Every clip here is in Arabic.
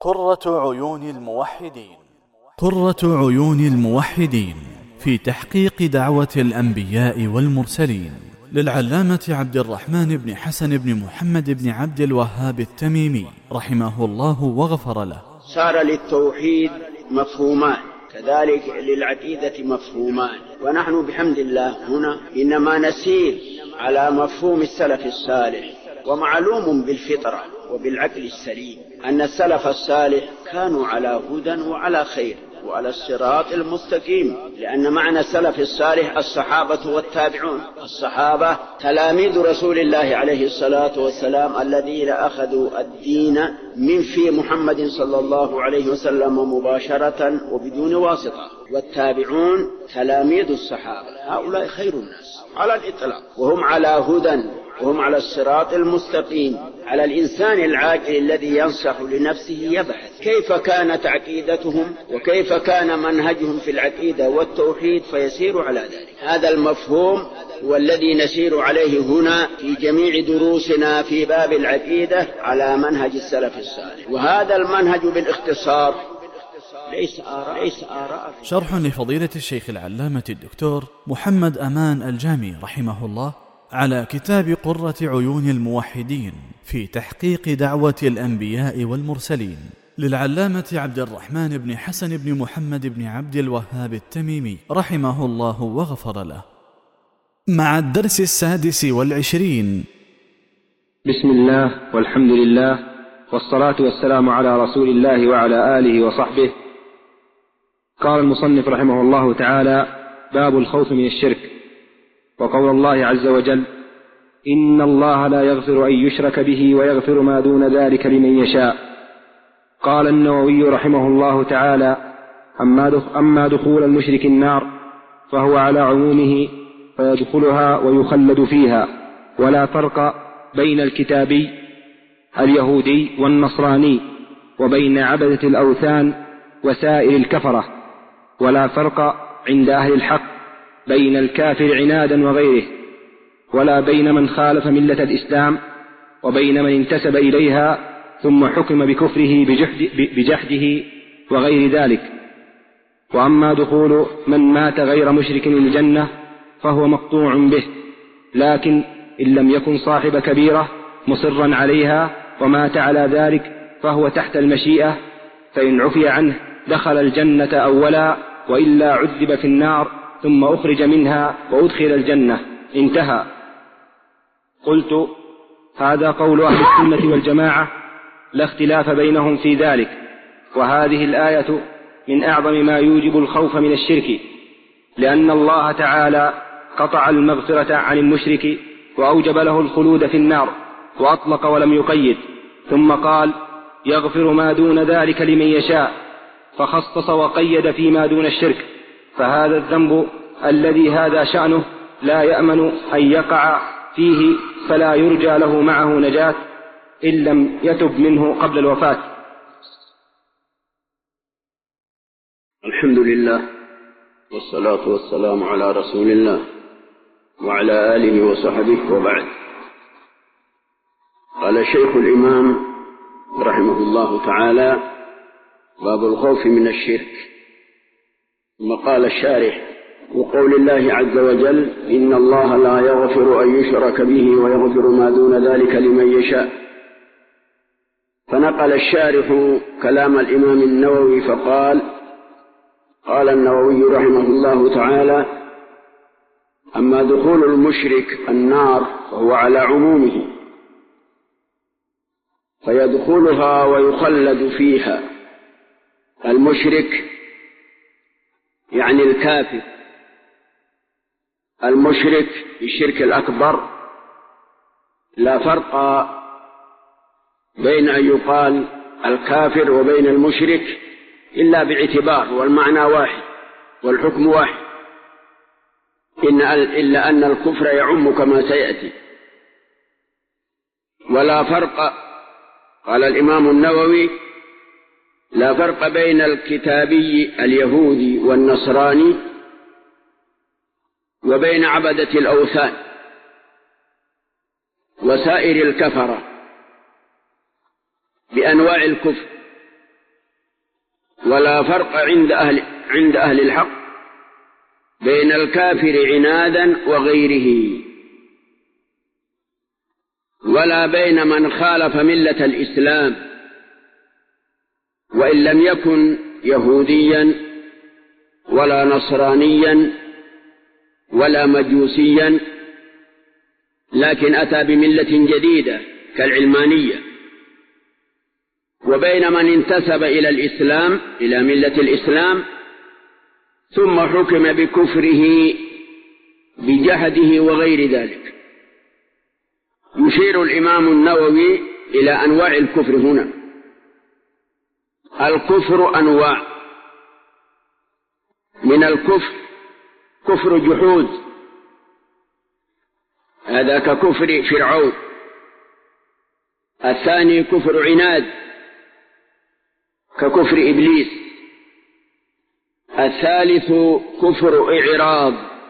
قرة عيون الموحدين. قرة عيون الموحدين في تحقيق دعوة الأنبياء والمرسلين، للعلامة عبد الرحمن بن حسن بن محمد بن عبد الوهاب التميمي رحمه الله وغفر له. صار للتوحيد مفهومان، كذلك للعقيدة مفهومان، ونحن بحمد الله هنا إنما نسير على مفهوم السلف الصالح. ومعلوم بالفطرة وبالعقل السليم أن السلف الصالح كانوا على هدى وعلى خير وعلى الصراط المستقيم، لأن معنى السلف الصالح الصحابة والتابعون. الصحابة تلاميذ رسول الله عليه الصلاة والسلام الذين أخذوا الدين من في محمد صلى الله عليه وسلم مباشرة وبدون واسطة، والتابعون تلاميذ الصحابة. هؤلاء خير الناس على الإطلاق، وهم على هدى وهم على الصراط المستقيم. على الإنسان العاقل الذي ينصح لنفسه يبحث كيف كانت عقيدتهم وكيف كان منهجهم في العقيدة والتوحيد فيسير على ذلك. هذا المفهوم هو الذي نسير عليه هنا في جميع دروسنا في باب العقيدة على منهج السلف الصالح، وهذا المنهج بالاختصار ليس آراء. شرح لفضيلة الشيخ العلامة الدكتور محمد أمان الجامي رحمه الله على كتاب قرة عيون الموحدين في تحقيق دعوة الأنبياء والمرسلين، للعلامة عبد الرحمن بن حسن بن محمد بن عبد الوهاب التميمي رحمه الله وغفر له. مع الدرس 26. بسم الله والحمد لله والصلاة والسلام على رسول الله وعلى آله وصحبه. قال المصنف رحمه الله تعالى: باب الخوف من الشرك. وقول الله عز وجل: إن الله لا يغفر أن يشرك به ويغفر ما دون ذلك لمن يشاء. قال النووي رحمه الله تعالى: أما دخول المشرك النار فهو على عمومه، فيدخلها ويخلد فيها، ولا فرق بين الكتابي اليهودي والنصراني وبين عبدة الأوثان وسائر الكفرة، ولا فرق عند أهل الحق بين الكافر عنادا وغيره، ولا بين من خالف ملة الإسلام وبين من انتسب إليها ثم حكم بكفره بجحده وغير ذلك. وأما دخول من مات غير مشرك الجنة فهو مقطوع به، لكن إن لم يكن صاحب كبيرة مصرا عليها ومات على ذلك فهو تحت المشيئة، فإن عفي عنه دخل الجنة أولا، وإلا عذب في النار ثم أخرج منها وأدخل الجنة. انتهى. قلت: هذا قول أهل السنة والجماعة، لا اختلاف بينهم في ذلك. وهذه الآية من أعظم ما يوجب الخوف من الشرك، لأن الله تعالى قطع المغفرة عن المشرك وأوجب له الخلود في النار، وأطلق ولم يقيد، ثم قال: يغفر ما دون ذلك لمن يشاء، فخصص وقيد فيما دون الشرك. فهذا الذنب الذي هذا شأنه لا يأمن أن يقع فيه، فلا يرجى له معه نجاة إن لم يتب منه قبل الوفاة. الحمد لله والصلاة والسلام على رسول الله وعلى آله وصحبه، وبعد. قال شيخ الإمام رحمه الله تعالى: باب الخوف من الشرك. ثم قال الشارح: وقول الله عز وجل: إن الله لا يغفر أن يشرك به ويغفر ما دون ذلك لمن يشاء. فنقل الشارح كلام الإمام النووي فقال: قال النووي رحمه الله تعالى: أما دخول المشرك النار فهو على عمومه، فيدخلها ويخلد فيها. المشرك يعني الكافر، المشرك بالشرك الأكبر. لا فرق بين أن يقال الكافر وبين المشرك إلا باعتبار، والمعنى واحد والحكم واحد، إلا أن الكفر يعم كما سيأتي. ولا فرق، قال الإمام النووي: لا فرق بين الكتابي اليهودي والنصراني وبين عبدة الأوثان وسائر الكفرة بأنواع الكفر، ولا فرق عند أهل الحق بين الكافر عنادا وغيره، ولا بين من خالف ملة الإسلام وإن لم يكن يهوديا ولا نصرانيا ولا مجوسيا، لكن أتى بملة جديدة كالعلمانية، وبين من انتسب إلى الإسلام إلى ملة الإسلام ثم حكم بكفره بجهده وغير ذلك. يشير الإمام النووي إلى أنواع الكفر هنا. الكفر أنواع: من الكفر كفر جحود، هذا ككفر فرعون. الثاني كفر عناد ككفر إبليس. الثالث كفر إعراض،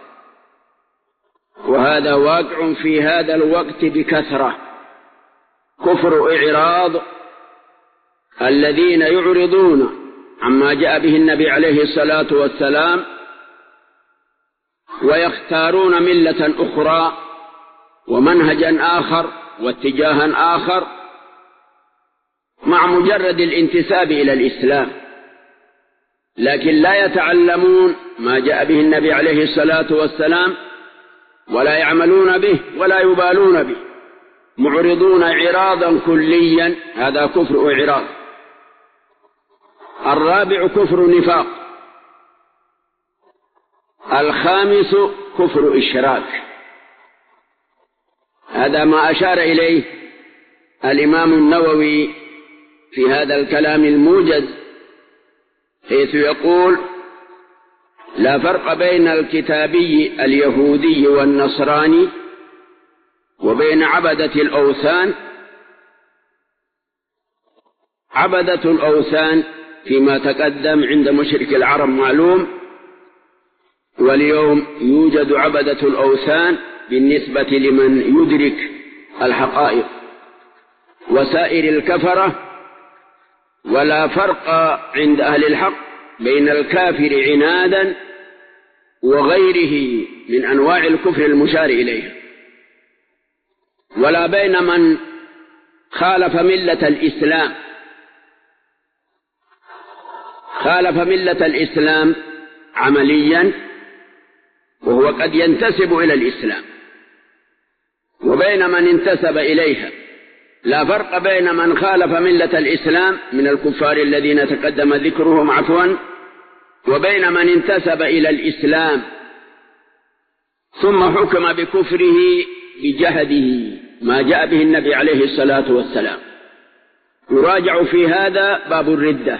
وهذا واقع في هذا الوقت بكثرة. كفر إعراض الذين يعرضون عما جاء به النبي عليه الصلاة والسلام ويختارون ملة أخرى ومنهجا آخر واتجاها آخر مع مجرد الانتساب إلى الإسلام، لكن لا يتعلمون ما جاء به النبي عليه الصلاة والسلام ولا يعملون به ولا يبالون به، معرضون إعراضا كليا، هذا كفر إعراض. الرابع كفر نفاق. الخامس كفر إشراك. هذا ما أشار إليه الإمام النووي في هذا الكلام الموجز، حيث يقول: لا فرق بين الكتابي اليهودي والنصراني وبين عبدة الأوثان. عبدة الأوثان فيما تقدم عند مشرك العرب معلوم، واليوم يوجد عبدة الأوثان بالنسبة لمن يدرك الحقائق وسائر الكفرة. ولا فرق عند أهل الحق بين الكافر عنادا وغيره من أنواع الكفر المشار إليها، ولا بين من خالف ملة الإسلام. خالف ملة الإسلام عمليا وهو قد ينتسب إلى الإسلام، وبين من انتسب إليها. لا فرق بين من خالف ملة الإسلام من الكفار الذين تقدم ذكرهم عفوا، وبين من انتسب إلى الإسلام ثم حكم بكفره بجهده ما جاء به النبي عليه الصلاة والسلام. يراجع في هذا باب الردة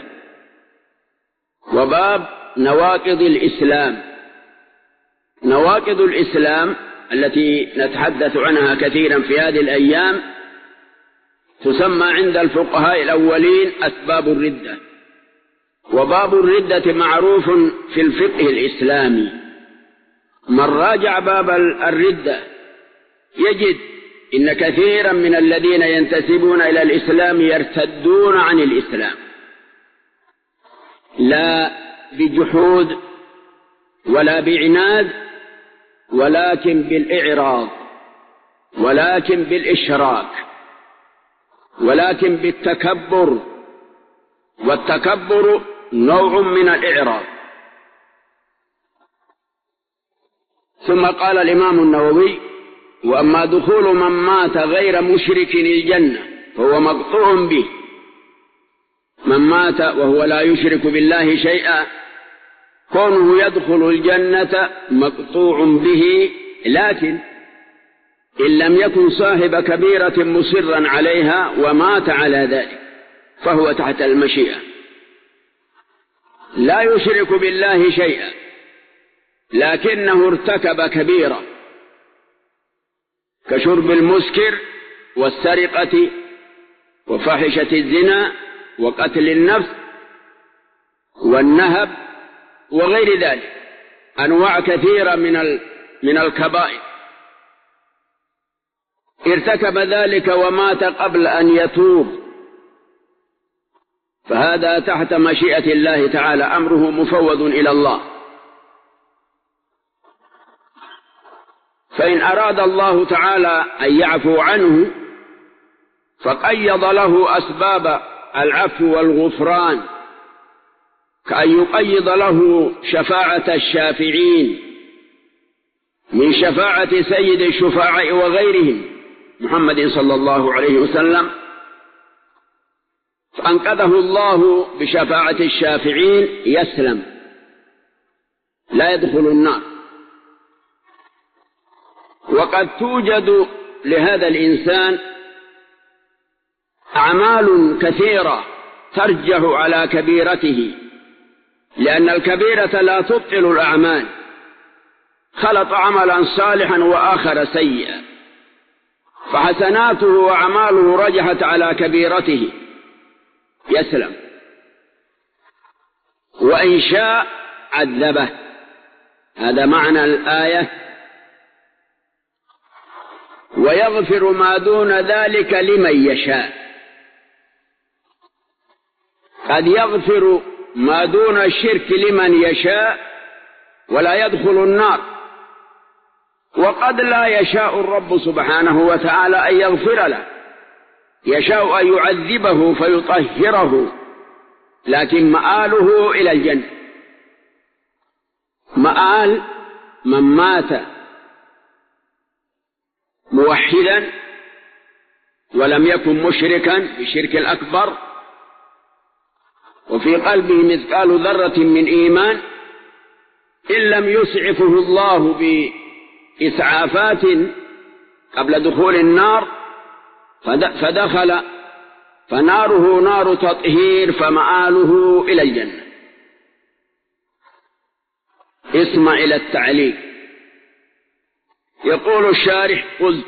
وباب نواقض الإسلام. نواقض الإسلام التي نتحدث عنها كثيرا في هذه الأيام تسمى عند الفقهاء الأولين أسباب الردة. وباب الردة معروف في الفقه الإسلامي. من راجع باب الردة يجد إن كثيرا من الذين ينتسبون إلى الإسلام يرتدون عن الإسلام، لا بجحود ولا بعناد، ولكن بالإعراض، ولكن بالإشراك، ولكن بالتكبر، والتكبر نوع من الإعراض. ثم قال الإمام النووي: وأما دخول من مات غير مشرك الجنة فهو مقطوع به. من مات وهو لا يشرك بالله شيئا كونه يدخل الجنة مقطوع به، لكن إن لم يكن صاحب كبيرة مصرا عليها ومات على ذلك فهو تحت المشيئة. لا يشرك بالله شيئا لكنه ارتكب كبيرة كشرب المسكر والسرقة وفاحشة الزنا وقتل النفس والنهب وغير ذلك، أنواع كثيرة من الكبائر. ارتكب ذلك ومات قبل أن يتوب فهذا تحت مشيئة الله تعالى، أمره مفوض إلى الله. فإن أراد الله تعالى أن يعفو عنه فقيض له أسباب العفو والغفران، كأن يقيض له شفاعة الشافعين من شفاعة سيد الشفعاء وغيرهم محمد صلى الله عليه وسلم، فأنقذه الله بشفاعة الشافعين يسلم لا يدخل النار. وقد توجد لهذا الإنسان أعمال كثيرة ترجح على كبيرته، لأن الكبيرة لا تبطل الأعمال، خلط عملا صالحا وآخر سيئا، فحسناته وأعماله رجحت على كبيرته يسلم، وإن شاء عذبه. هذا معنى الآية: ويغفر ما دون ذلك لمن يشاء. قد يغفر ما دون الشرك لمن يشاء ولا يدخل النار، وقد لا يشاء الرب سبحانه وتعالى أن يغفر له، يشاء أن يعذبه فيطهره، لكن مآله إلى الجنة. مآل من مات موحدا ولم يكن مشركا بالشرك الأكبر وفي قلبه مثقال ذرة من إيمان، إن لم يسعفه الله بإسعافات قبل دخول النار فدخل، فناره نار تطهير، فمآله إلى الجنة. اسمع إلى التعليق. يقول الشارح: قلت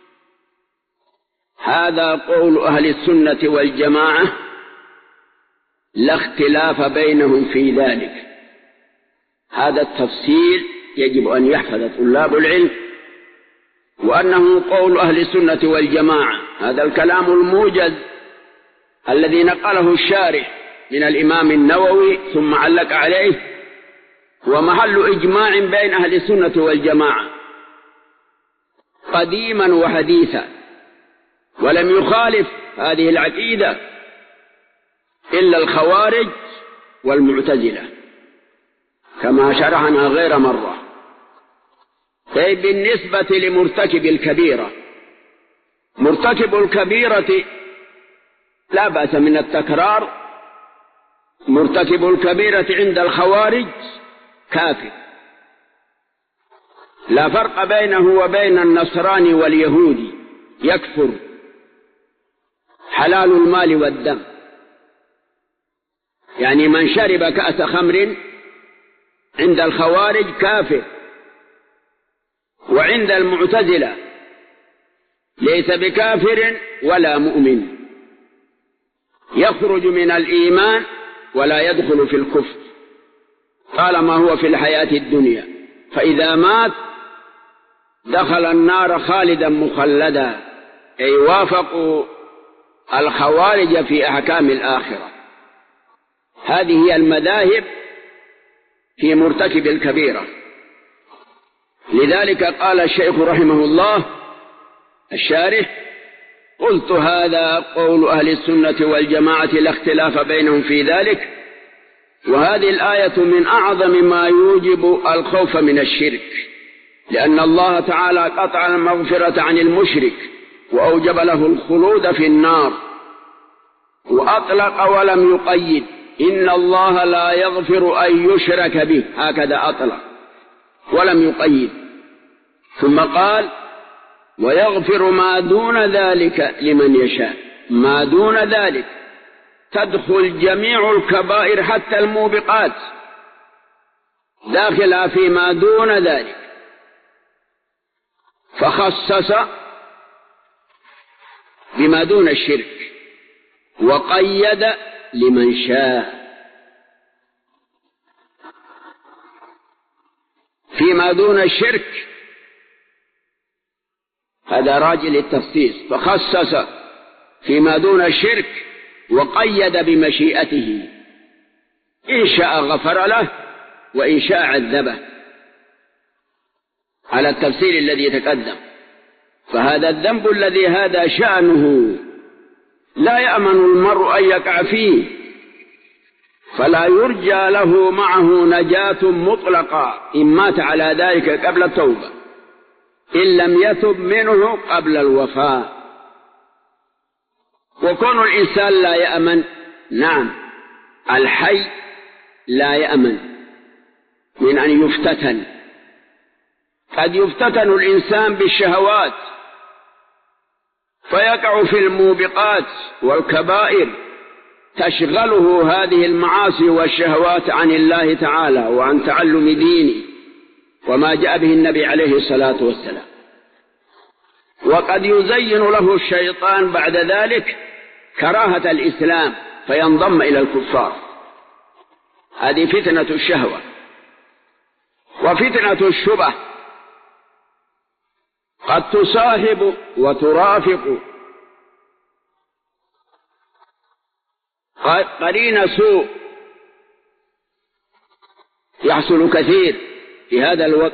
هذا قول أهل السنة والجماعة لا اختلاف بينهم في ذلك. هذا التفصيل يجب أن يحفظ طلاب العلم، وأنه قول أهل السنة والجماعة. هذا الكلام الموجز الذي نقله الشارح من الإمام النووي ثم علق عليه، ومحل إجماع بين أهل السنة والجماعة قديما وحديثا، ولم يخالف هذه العقيدة إلا الخوارج والمعتزلة كما شرحنا غير مرة. بالنسبة لمرتكب الكبيرة، مرتكب الكبيرة لا بأس من التكرار. مرتكب الكبيرة عند الخوارج كافر، لا فرق بينه وبين النصراني واليهودي، يكفر، حلال المال والدم. يعني من شرب كأس خمر عند الخوارج كافر، وعند المعتزلة ليس بكافر ولا مؤمن، يخرج من الإيمان ولا يدخل في الكفر طالما هو في الحياة الدنيا، فإذا مات دخل النار خالدا مخلدا، أي وافقوا الخوارج في أحكام الآخرة. هذه هي المذاهب في مرتكب الكبيرة. لذلك قال الشيخ رحمه الله الشارح: قلت هذا قول أهل السنة والجماعة لا اختلاف بينهم في ذلك. وهذه الآية من أعظم ما يوجب الخوف من الشرك، لأن الله تعالى قطع المغفرة عن المشرك وأوجب له الخلود في النار، وأطلق ولم يقيد: إن الله لا يغفر أن يشرك به، هكذا أطلق ولم يقيد. ثم قال: ويغفر ما دون ذلك لمن يشاء. ما دون ذلك تدخل جميع الكبائر حتى الموبقات داخلها في ما دون ذلك، فخصص بما دون الشرك وقيد لمن شاء. فيما دون الشرك هذا راجع للتخصيص، فخصص فيما دون الشرك وقيد بمشيئته، إن شاء غفر له وإن شاء عذبه على التفسير الذي تقدم. فهذا الذنب الذي هذا شأنه لا يأمن المرء أن يقع فيه، فلا يرجى له معه نجاة مطلقة إن مات على ذلك قبل التوبة، إن لم يتب منه قبل الوفاة. وكون الإنسان لا يأمن، نعم الحي لا يأمن من أن يفتتن. قد يفتتن الإنسان بالشهوات فيقع في الموبقات والكبائر، تشغله هذه المعاصي والشهوات عن الله تعالى وعن تعلم دينه وما جاء به النبي عليه الصلاة والسلام. وقد يزين له الشيطان بعد ذلك كراهة الإسلام فينضم إلى الكفار. هذه فتنة الشهوة. وفتنة الشبه قد تصاحب وترافق قرين سوء يحصل كثير في هذا الوقت،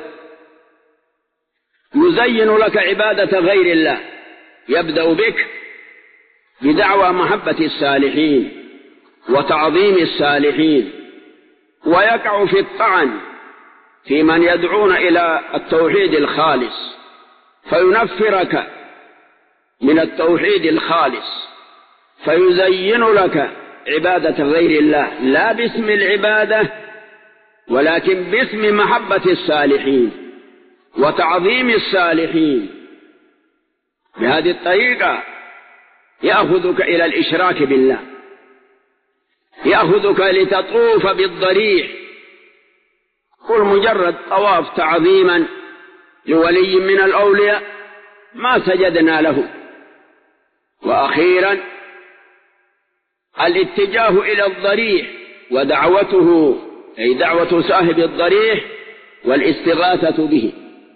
يزين لك عبادة غير الله، يبدأ بك بدعوى محبة الصالحين وتعظيم الصالحين، ويقع في الطعن في من يدعون إلى التوحيد الخالص، فينفرك من التوحيد الخالص، فيزين لك عبادة غير الله، لا باسم العبادة ولكن باسم محبة الصالحين وتعظيم الصالحين. بهذه الطريقة يأخذك إلى الإشراك بالله، يأخذك لتطوف بالضريح، قل مجرد طواف تعظيما لولي من الأولياء ما سجدنا له. وأخيرا الاتجاه إلى الضريح ودعوته، أي دعوة صاحب الضريح والاستغاثة به،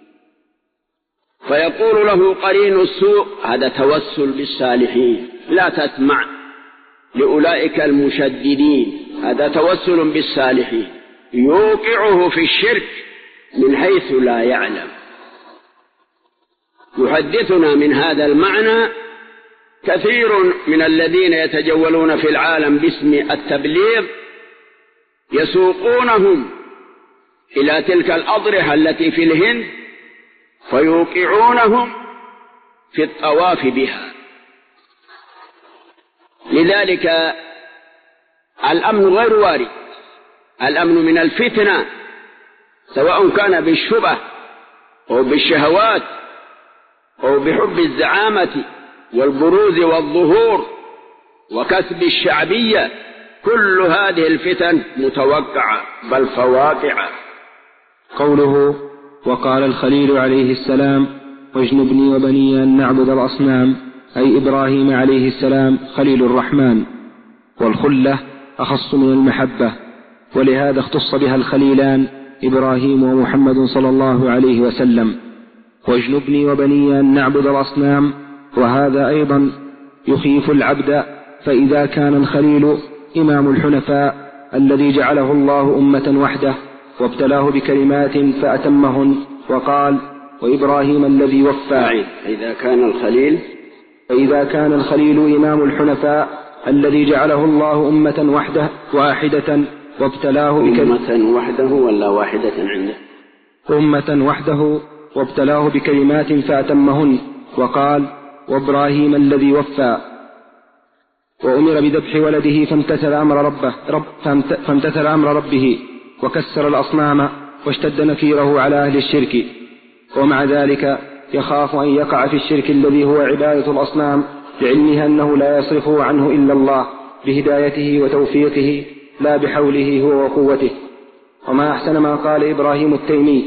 فيقول له قرين السوء هذا توسل بالصالحين، لا تسمع لأولئك المشددين، هذا توسل بالصالحين، يوقعه في الشرك من حيث لا يعلم. يحدثنا من هذا المعنى كثير من الذين يتجولون في العالم باسم التبليغ، يسوقونهم إلى تلك الأضرحة التي في الهند فيوقعونهم في الطواف بها. لذلك الأمن غير وارد، الأمن من الفتنة سواء كان بالشبه أو بالشهوات أو بحب الزعامة والبروز والظهور وكسب الشعبية، كل هذه الفتن متوقعة بل فواقعة. قوله وقال الخليل عليه السلام واجنبني وبني أن نعبد الأصنام، أي إبراهيم عليه السلام خليل الرحمن، والخلة أخص من المحبة، ولهذا اختص بها الخليلان إبراهيم ومحمد صلى الله عليه وسلم. واجنبني وبني أن نعبد الأصنام، وهذا أيضا يخيف العبد، فإذا كان الخليل إمام الحنفاء الذي جعله الله أمة وحده وابتلاه بكلمات فأتمهن، وقال وإبراهيم الذي وفى. فإذا كان الخليل إمام الحنفاء الذي جعله الله أمة واحدة وابتلاه أمة وحده ولا واحدة عنده؟ أمة وحده وابتلاه بكلمات فأتمهن، وقال وإبراهيم الذي وفى. وأمر بذبح ولده فامتثل أمر ربه وكسر الأصنام واشتد نكيره على أهل الشرك، ومع ذلك يخاف أن يقع في الشرك الذي هو عبادة الأصنام، لعلمها أنه لا يصرفه عنه إلا الله بهدايته وتوفيقه لا بحوله هو وقوته. وما أحسن ما قال إبراهيم التيمي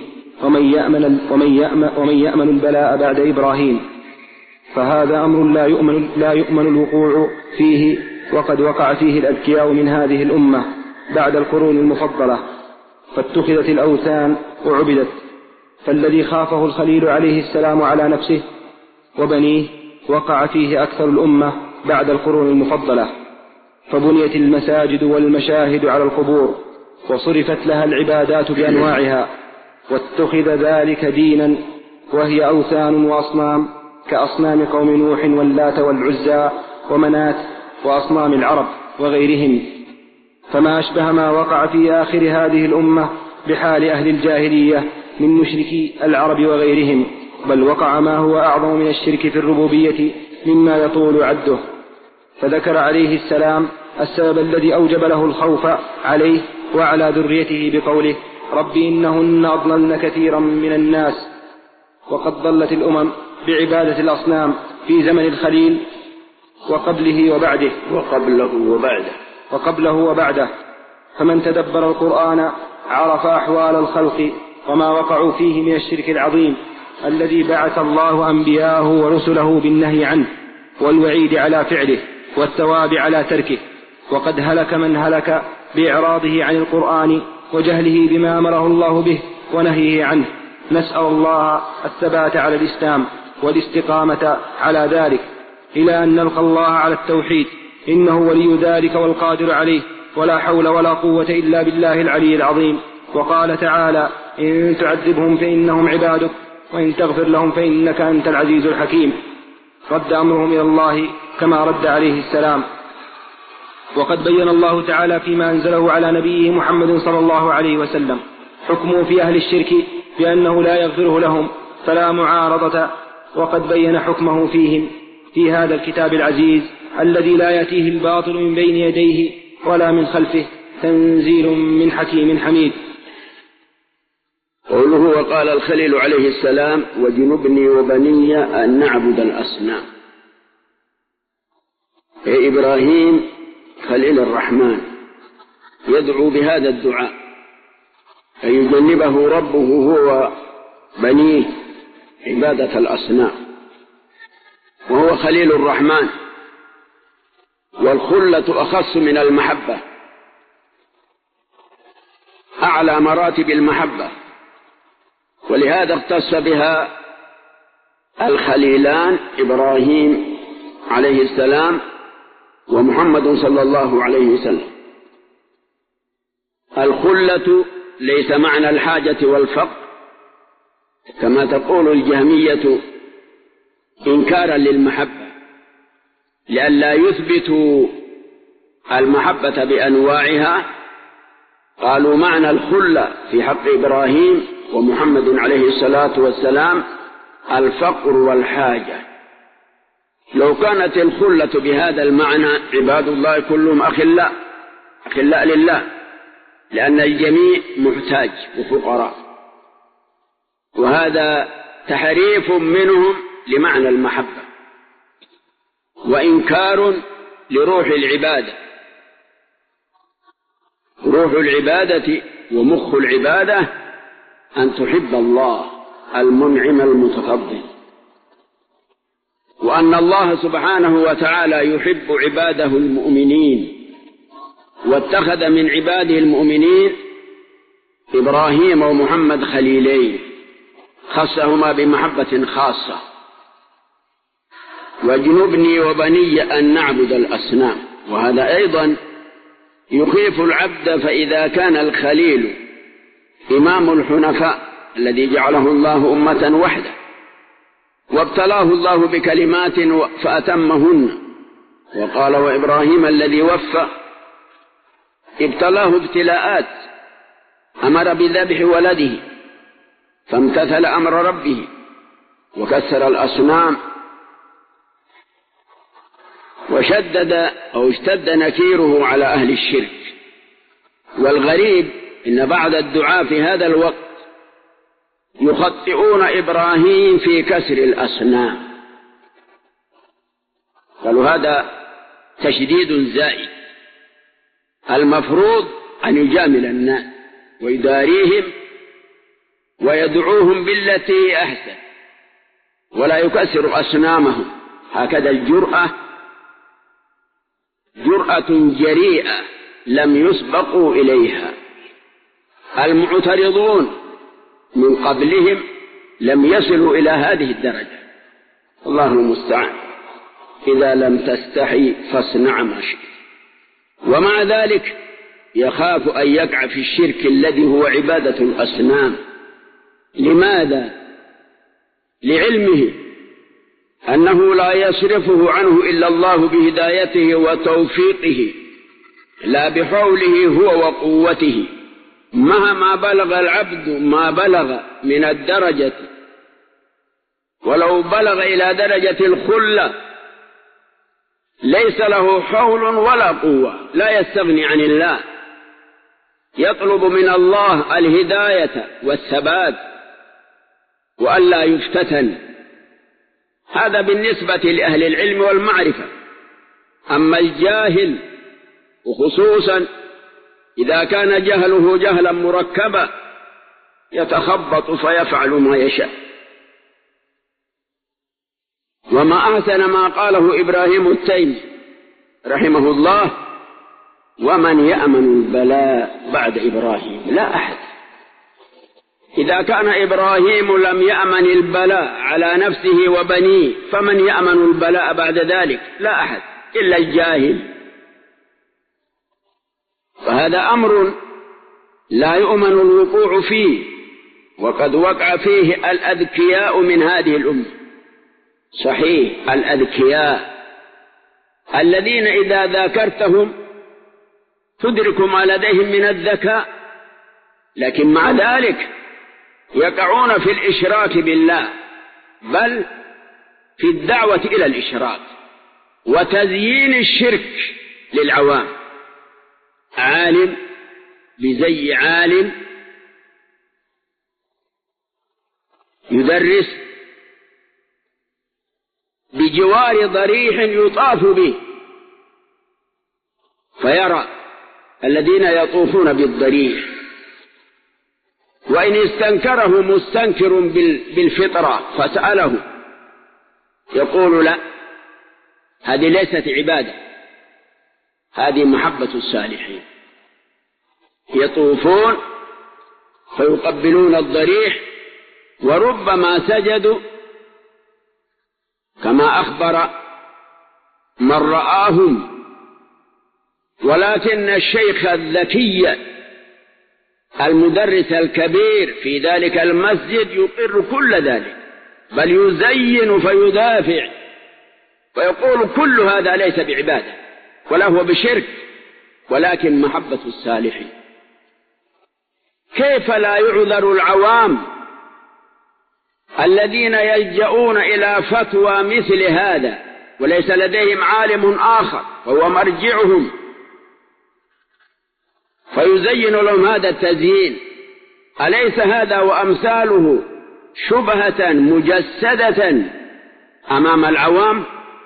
ومن يأمن البلاء بعد إبراهيم، فهذا أمر لا يؤمن الوقوع فيه، وقد وقع فيه الأذكياء من هذه الأمة بعد القرون المفضلة، فاتخذت الأوثان وعبدت. فالذي خافه الخليل عليه السلام على نفسه وبنيه وقع فيه أكثر الأمة بعد القرون المفضلة. فبنيت المساجد والمشاهد على القبور، وصرفت لها العبادات بأنواعها، واتخذ ذلك دينا، وهي أوثان وأصنام كأصنام قوم نوح واللات والعزى ومنات وأصنام العرب وغيرهم. فما أشبه ما وقع في آخر هذه الأمة بحال أهل الجاهلية من مشركي العرب وغيرهم، بل وقع ما هو أعظم من الشرك في الربوبية مما يطول عده. فذكر عليه السلام السبب الذي أوجب له الخوف عليه وعلى ذريته بقوله: رب إنهن أضللن كثيرا من الناس. وقد ضلت الأمم بعبادة الأصنام في زمن الخليل وقبله وبعده. فمن تدبر القرآن عرف أحوال الخلق وما وقعوا فيه من الشرك العظيم الذي بعث الله أنبياءه ورسله بالنهي عنه والوعيد على فعله والثواب على تركه. وقد هلك من هلك بإعراضه عن القرآن وجهله بما أمره الله به ونهيه عنه. نسأل الله الثبات على الإسلام والاستقامة على ذلك إلى أن نلقى الله على التوحيد، إنه ولي ذلك والقادر عليه، ولا حول ولا قوة إلا بالله العلي العظيم. وقال تعالى: إن تعذبهم فإنهم عبادك وإن تغفر لهم فإنك أنت العزيز الحكيم. رد أمرهم إلى الله كما رد عليه السلام. وقد بين الله تعالى فيما أنزله على نبيه محمد صلى الله عليه وسلم حكمه في أهل الشرك بأنه لا يغفره لهم فلا معارضة، وقد بين حكمه فيهم في هذا الكتاب العزيز الذي لا يأتيه الباطل من بين يديه ولا من خلفه، تنزيل من حكيم حميد. قوله: وقال الخليل عليه السلام: وجنبني وبني أن نعبد الأصنام. إبراهيم خليل الرحمن يدعو بهذا الدعاء أن يجنبه ربه هو بنيه عبادة الأصنام، وهو خليل الرحمن، والخلة أخص من المحبة، أعلى مراتب المحبة، ولهذا اختص بها الخليلان إبراهيم عليه السلام ومحمد صلى الله عليه وسلم. الخلة ليس معنى الحاجة والفقر كما تقول الجهمية إنكارا للمحبة، لئلا يثبتوا المحبة بأنواعها. قالوا معنى الخلة في حق إبراهيم ومحمد عليه الصلاة والسلام الفقر والحاجة. لو كانت الخلة بهذا المعنى عباد الله كلهم أخلاء لله، لأن الجميع محتاج وفقراء، وهذا تحريف منهم لمعنى المحبة وإنكار لروح العبادة. روح العبادة ومخ العبادة أن تحب الله المنعم المتفضل، وأن الله سبحانه وتعالى يحب عباده المؤمنين، واتخذ من عباده المؤمنين إبراهيم ومحمد خليلين خصهما بمحبة خاصة. وجنبني وبني أن نعبد الأصنام، وهذا أيضا يخيف العبد. فإذا كان الخليل إمام الحنفاء الذي جعله الله أمة وحده وابتلاه الله بكلمات فأتمهن، وقال: وإبراهيم الذي وفى ابتلاه ابتلاءات، أمر بذبح ولده فامتثل أمر ربه وكسر الأصنام، اشتد نكيره على أهل الشرك. والغريب إن بعض الدعاة في هذا الوقت يخطئون إبراهيم في كسر الأصنام، قالوا هذا تشديد زائد. المفروض أن يجامل الناس ويداريهم ويدعوهم بالتي أحسن ولا يكسر أصنامهم. هكذا الجرأة جرأة جريئة لم يسبقوا إليها. المعترضون من قبلهم لم يصلوا إلى هذه الدرجة. الله المستعان. إذا لم تستحي فاصنع ما شئت. ومع ذلك يخاف أن يقع في الشرك الذي هو عبادة الأصنام. لماذا؟ لعلمه أنه لا يصرفه عنه إلا الله بهدايته وتوفيقه، لا بحوله هو وقوته. مهما بلغ العبد ما بلغ من الدرجة، ولو بلغ إلى درجة الخلة ليس له حول ولا قوة، لا يستغني عن الله، يطلب من الله الهداية والثبات وألا يفتتن. هذا بالنسبة لأهل العلم والمعرفة. أما الجاهل، وخصوصا إذا كان جهله جهلا مركبا، يتخبط فيفعل ما يشاء. وما أحسن ما قاله إبراهيم التيمي رحمه الله: ومن يأمن البلاء بعد إبراهيم؟ لا أحد. إذا كان إبراهيم لم يأمن البلاء على نفسه وبنيه، فمن يأمن البلاء بعد ذلك؟ لا أحد إلا الجاهل. فهذا أمر لا يؤمن الوقوع فيه، وقد وقع فيه الأذكياء من هذه الأمة. صحيح، الأذكياء الذين إذا ذاكرتهم تدرك ما لديهم من الذكاء، لكن مع ذلك يقعون في الإشراك بالله، بل في الدعوة إلى الإشراك وتزيين الشرك للعوام. عالم بزي عالم يدرس بجوار ضريح يطاف به، فيرى الذين يطوفون بالضريح، وإن استنكره مستنكر بالفطرة فسأله يقول: لا، هذه ليست عبادة، هذه محبة الصالحين. يطوفون فيقبلون الضريح، وربما سجدوا كما أخبر من رآهم، ولكن الشيخ الذكي المدرس الكبير في ذلك المسجد يقر كل ذلك، بل يزين فيدافع ويقول: كل هذا ليس بعبادة ولا هو بشرك، ولكن محبة الصالحين. كيف لا يعذر العوام الذين يلجؤون إلى فتوى مثل هذا وليس لديهم عالم آخر وهو مرجعهم، فيزين لهم هذا التزيين؟ أليس هذا وأمثاله شبهة مجسدة أمام العوام؟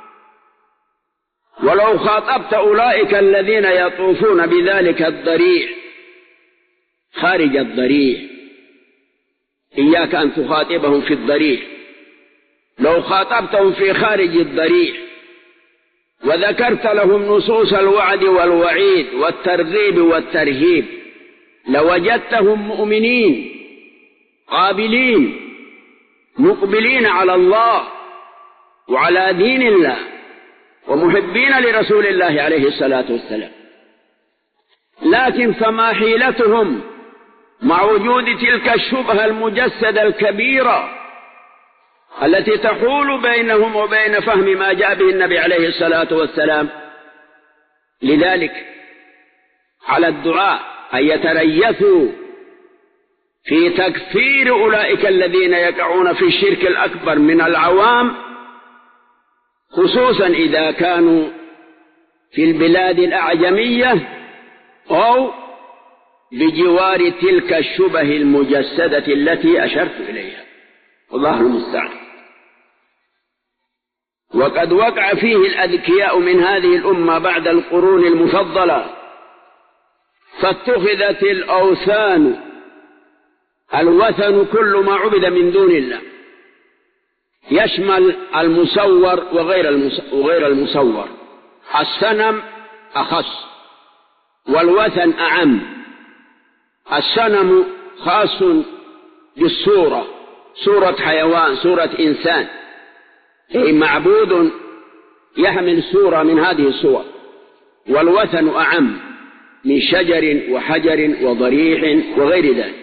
ولو خاطبت أولئك الذين يطوفون بذلك الضريح خارج الضريح، إياك أن تخاطبهم في الضريح، لو خاطبتهم في خارج الضريح وذكرت لهم نصوص الوعد والوعيد والترغيب والترهيب، لوجدتهم مؤمنين قابلين مقبلين على الله وعلى دين الله ومحبين لرسول الله عليه الصلاة والسلام. لكن فما حيلتهم مع وجود تلك الشبهة المجسدة الكبيرة التي تحول بينهم وبين فهم ما جاء به النبي عليه الصلاة والسلام؟ لذلك على الدعاء أن يتريثوا في تكفير أولئك الذين يقعون في الشرك الأكبر من العوام، خصوصا إذا كانوا في البلاد الأعجمية أو بجوار تلك الشبه المجسدة التي أشرت إليها، والله المستعان. وقد وقع فيه الأذكياء من هذه الأمة بعد القرون المفضلة، فاتخذت الأوثان، الوثن كل ما عبد من دون الله، يشمل المصور وغير المصور. الصنم أخص والوثن أعم. الصنم خاص بالصورة، صورة حيوان، صورة إنسان، أي معبود يحمل صورة من هذه الصور، والوثن أعم من شجر وحجر وضريح وغير ذلك.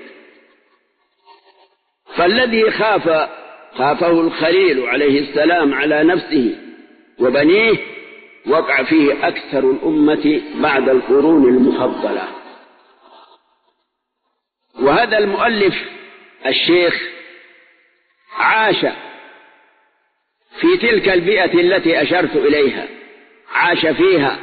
فالذي خافه الخليل عليه السلام على نفسه وبنيه وقع فيه أكثر الأمة بعد القرون المفضلة. وهذا المؤلف الشيخ عاش في تلك البيئة التي أشرت إليها، عاش فيها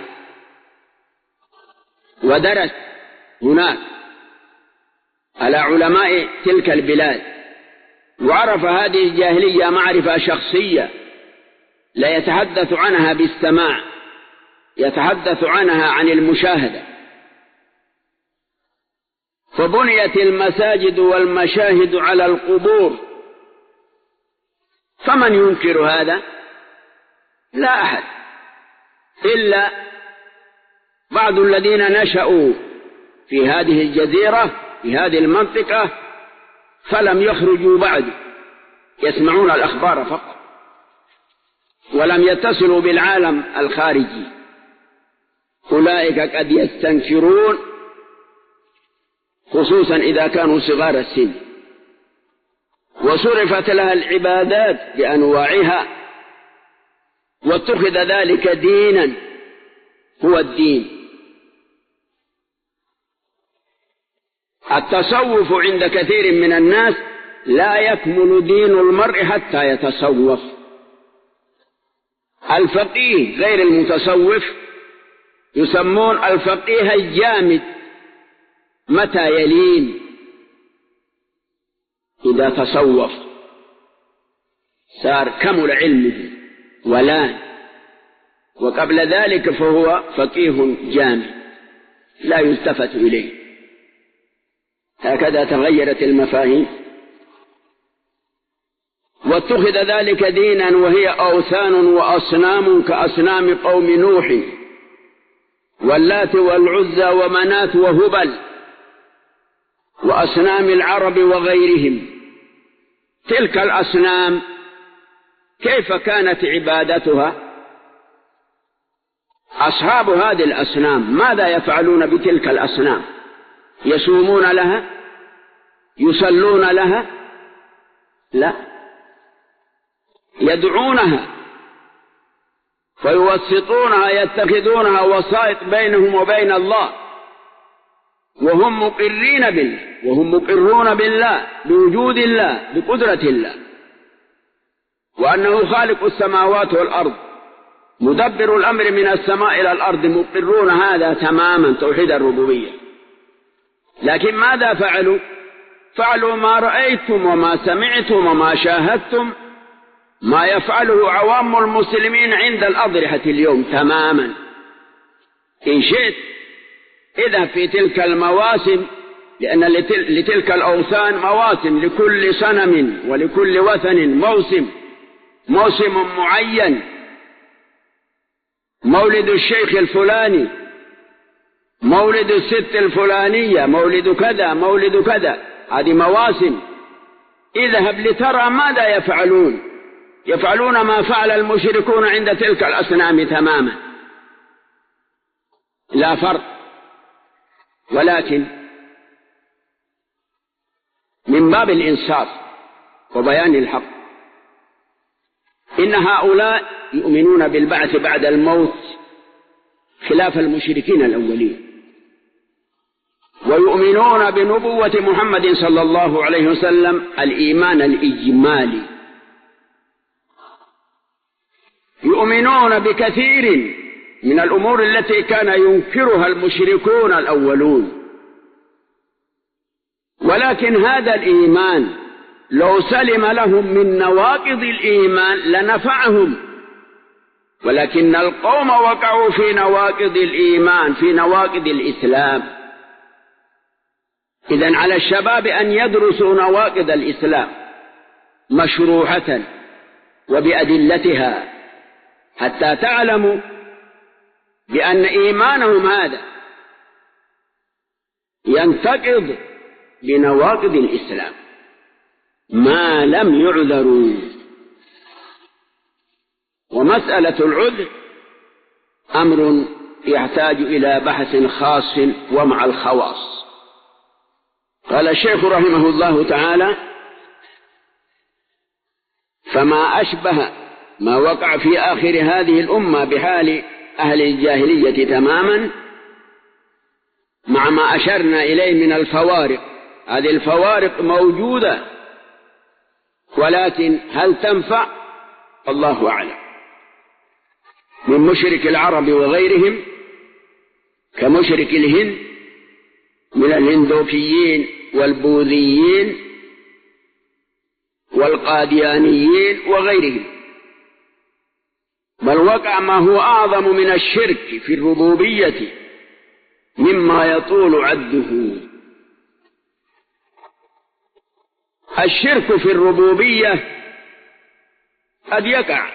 ودرس هناك على علماء تلك البلاد، وعرف هذه الجاهلية معرفة شخصية لا يتحدث عنها بالسماع، يتحدث عنها عن المشاهدة. فبنيت المساجد والمشاهد على القبور، فمن ينكر هذا؟ لا أحد إلا بعض الذين نشأوا في هذه الجزيرة في هذه المنطقة فلم يخرجوا بعد، يسمعون الأخبار فقط ولم يتصلوا بالعالم الخارجي. أولئك قد يستنكرون، خصوصا إذا كانوا صغار السن، وصرفت لها العبادات بأنواعها واتخذ ذلك دينا هو الدين. التصوف عند كثير من الناس لا يكمل دين المرء حتى يتصوف. الفقيه غير المتصوف يسمون الفقيه الجامد، متى يلين؟ إذا تصوف صار كمل علمه ولان، وقبل ذلك فهو فقيه جامد لا يلتفت إليه. هكذا تغيرت المفاهيم واتخذ ذلك دينا، وهي أوثان وأصنام كأصنام قوم نوح واللات والعزى ومنات وهبل وأصنام العرب وغيرهم. تلك الأصنام كيف كانت عبادتها؟ أصحاب هذه الأصنام ماذا يفعلون بتلك الأصنام؟ يصومون لها؟ يصلون لها؟ لا، يدعونها فيوسطونها، يتخذونها وسائط بينهم وبين الله، وهم مقرين بالله، وهم مقرون بالله، بوجود الله، بقدرة الله، وأنه خالق السماوات والأرض مدبر الأمر من السماء إلى الأرض، مقرون هذا تماما توحيد الربوبية. لكن ماذا فعلوا؟ فعلوا ما رأيتم وما سمعتم وما شاهدتم ما يفعله عوام المسلمين عند الأضرحة اليوم تماما. إن شئت اذهب في تلك المواسم، لأن لتلك الأوثان مواسم، لكل صنم ولكل وثن موسم معين، مولد الشيخ الفلاني، مولد الست الفلانية، مولد كذا مولد كذا، هذه مواسم. اذهب لترى ماذا يفعلون. يفعلون ما فعل المشركون عند تلك الأصنام تماما، لا فرق. ولكن من باب الإنصاف وبيان الحق، إن هؤلاء يؤمنون بالبعث بعد الموت خلاف المشركين الأولين، ويؤمنون بنبوة محمد صلى الله عليه وسلم الإيمان الإجمالي، يؤمنون بكثير من الأمور التي كان ينكرها المشركون الأولون. ولكن هذا الإيمان لو سلم لهم من نواقض الإيمان لنفعهم، ولكن القوم وقعوا في نواقض الإيمان، في نواقض الإسلام. إذن على الشباب أن يدرسوا نواقض الإسلام مشروحة وبأدلتها، حتى تعلموا بأن إيمانهم هذا ينتقض بنواقض الإسلام ما لم يعذروا. ومسألة العذر أمر يحتاج إلى بحث خاص ومع الخواص. قال الشيخ رحمه الله تعالى: فما أشبه ما وقع في آخر هذه الأمة بحال أهل الجاهلية تماما، مع ما أشرنا إليه من الفوارق. هذه الفوارق موجودة، ولكن هل تنفع؟ الله أعلم. من مشرك العرب وغيرهم كمشرك الهند من الهندوكيين والبوذيين والقاديانيين وغيرهم، بل وقع ما هو أعظم من الشرك في الربوبية مما يطول عده. الشرك في الربوبية قد يقع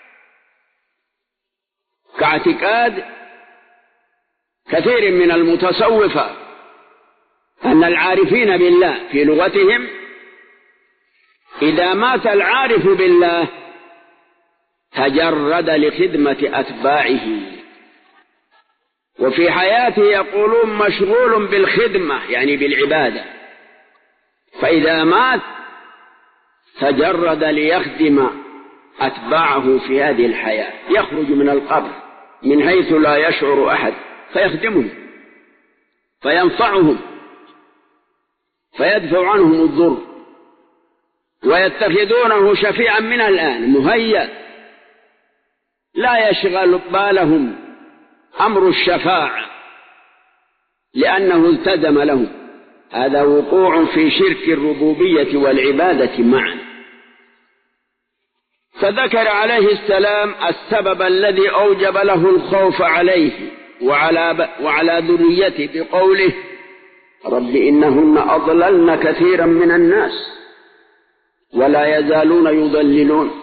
كاعتقاد كثير من المتصوفة أن العارفين بالله في لغتهم إذا مات العارف بالله تجرد لخدمة أتباعه، وفي حياته يقولون مشغول بالخدمة يعني بالعبادة، فإذا مات تجرد ليخدم أتباعه في هذه الحياة، يخرج من القبر من حيث لا يشعر أحد فيخدمهم فينفعهم فيدفع عنهم الضر، ويتخذونه شفيعا من الآن مهيأ، لا يشغل بالهم أمر الشفاعة لأنه التزم لهم. هذا وقوع في شرك الربوبية والعبادة معا. فذكر عليه السلام السبب الذي أوجب له الخوف عليه وعلى ذريته بقوله: رب إنهن أضللن كثيرا من الناس ولا يزالون يضللون.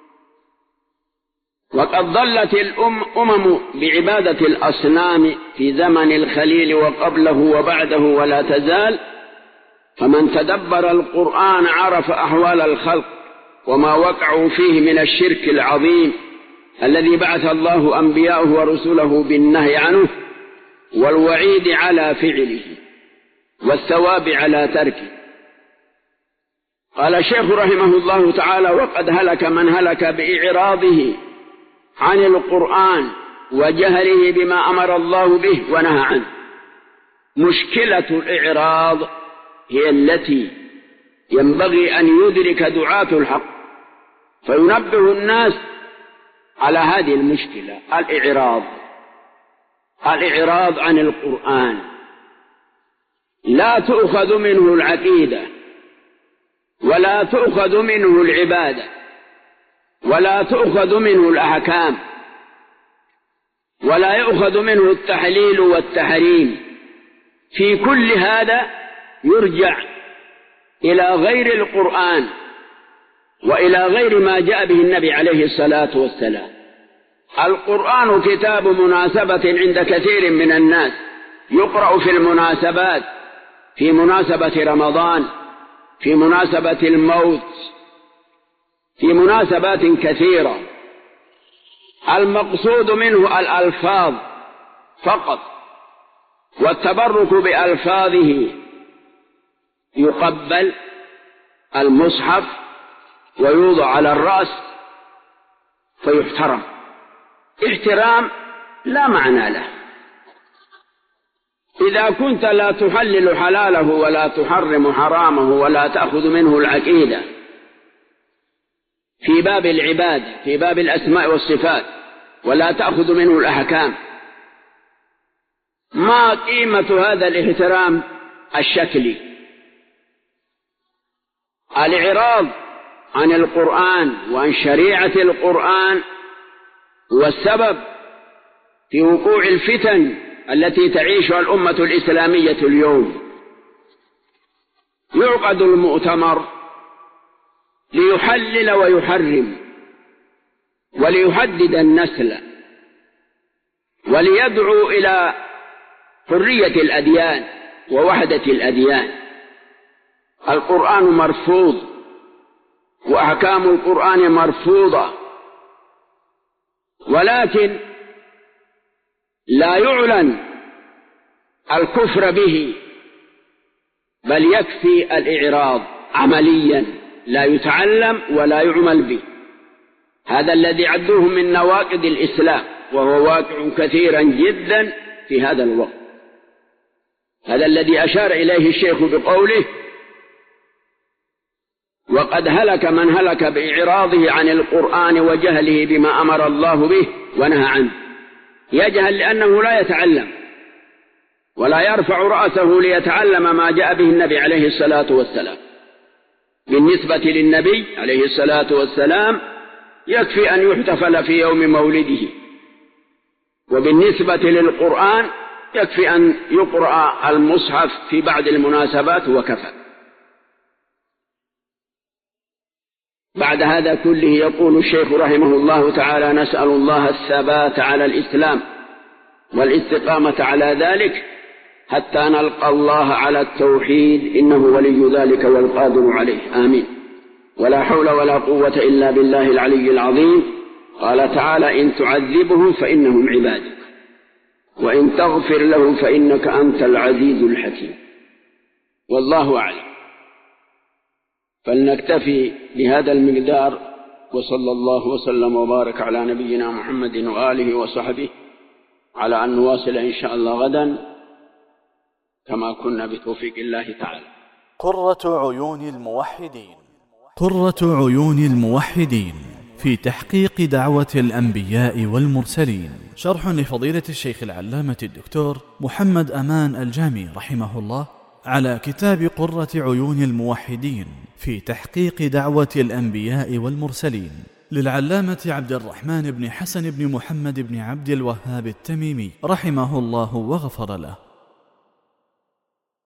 وقد ضلت الأمم بعبادة الأصنام في زمن الخليل وقبله وبعده ولا تزال، فمن تدبر القرآن عرف أحوال الخلق وما وقعوا فيه من الشرك العظيم الذي بعث الله أنبياءه ورسله بالنهي عنه والوعيد على فعله والثواب على تركه. قال الشيخ رحمه الله تعالى: وقد هلك من هلك بإعراضه عن القرآن وجهله بما أمر الله به ونهى عنه. مشكلة الإعراض هي التي ينبغي أن يدرك دعاة الحق فينبه الناس على هذه المشكلة. الإعراض عن القرآن لا تؤخذ منه العقيدة ولا تؤخذ منه العبادة ولا تؤخذ منه الأحكام ولا يؤخذ منه التحليل والتحريم. في كل هذا يرجع إلى غير القرآن وإلى غير ما جاء به النبي عليه الصلاة والسلام. القرآن كتاب مناسبة عند كثير من الناس، يقرأ في المناسبات، في مناسبة رمضان، في مناسبة الموت، في مناسبات كثيرة. المقصود منه الألفاظ فقط، والتبرك بألفاظه. يقبل المصحف ويوضع على الرأس فيحترم احترام لا معنى له. إذا كنت لا تحلل حلاله ولا تحرم حرامه ولا تأخذ منه العقيدة في باب العبادة في باب الأسماء والصفات ولا تأخذ منه الأحكام، ما قيمة هذا الاحترام الشكلي؟ الإعراض عن القرآن وعن شريعة القرآن هو السبب في وقوع الفتن التي تعيشها الأمة الإسلامية اليوم. يعقد المؤتمر ليحلل ويحرم وليحدد النسل وليدعو إلى حرية الأديان ووحدة الأديان. القرآن مرفوض وأحكام القرآن مرفوضة، ولكن لا يعلن الكفر به، بل يكفي الإعراض عمليا، لا يتعلم ولا يعمل به. هذا الذي عدوه من نواقض الإسلام، وهو واقع كثيرا جدا في هذا الوقت. هذا الذي أشار إليه الشيخ بقوله: وقد هلك من هلك بإعراضه عن القرآن وجهله بما أمر الله به ونهى عنه. يجهل لأنه لا يتعلم ولا يرفع رأسه ليتعلم ما جاء به النبي عليه الصلاة والسلام. بالنسبة للنبي عليه الصلاة والسلام يكفي أن يحتفل في يوم مولده، وبالنسبة للقرآن يكفي أن يقرأ المصحف في بعض المناسبات وكفى. بعد هذا كله يقول الشيخ رحمه الله تعالى: نسأل الله الثبات على الإسلام والاستقامة على ذلك حتى نلقى الله على التوحيد، إنه ولي ذلك والقادر عليه، آمين. ولا حول ولا قوة إلا بالله العلي العظيم. قال تعالى: إن تعذبهم فإنهم عبادك وإن تغفر لهم فإنك أنت العزيز الحكيم. والله أعلم. فلنكتفي بهذا المقدار، وصلى الله وسلم وبارك على نبينا محمد وآله وصحبه، على أن نواصل إن شاء الله غدا كما كنا بتوفيق الله تعالى. قرة عيون الموحدين. قرة عيون الموحدين في تحقيق دعوة الأنبياء والمرسلين، شرح لفضيلة الشيخ العلامة الدكتور محمد أمان الجامي رحمه الله على كتاب قرة عيون الموحدين في تحقيق دعوة الأنبياء والمرسلين، للعلامة عبد الرحمن بن حسن بن محمد بن عبد الوهاب التميمي رحمه الله وغفر له.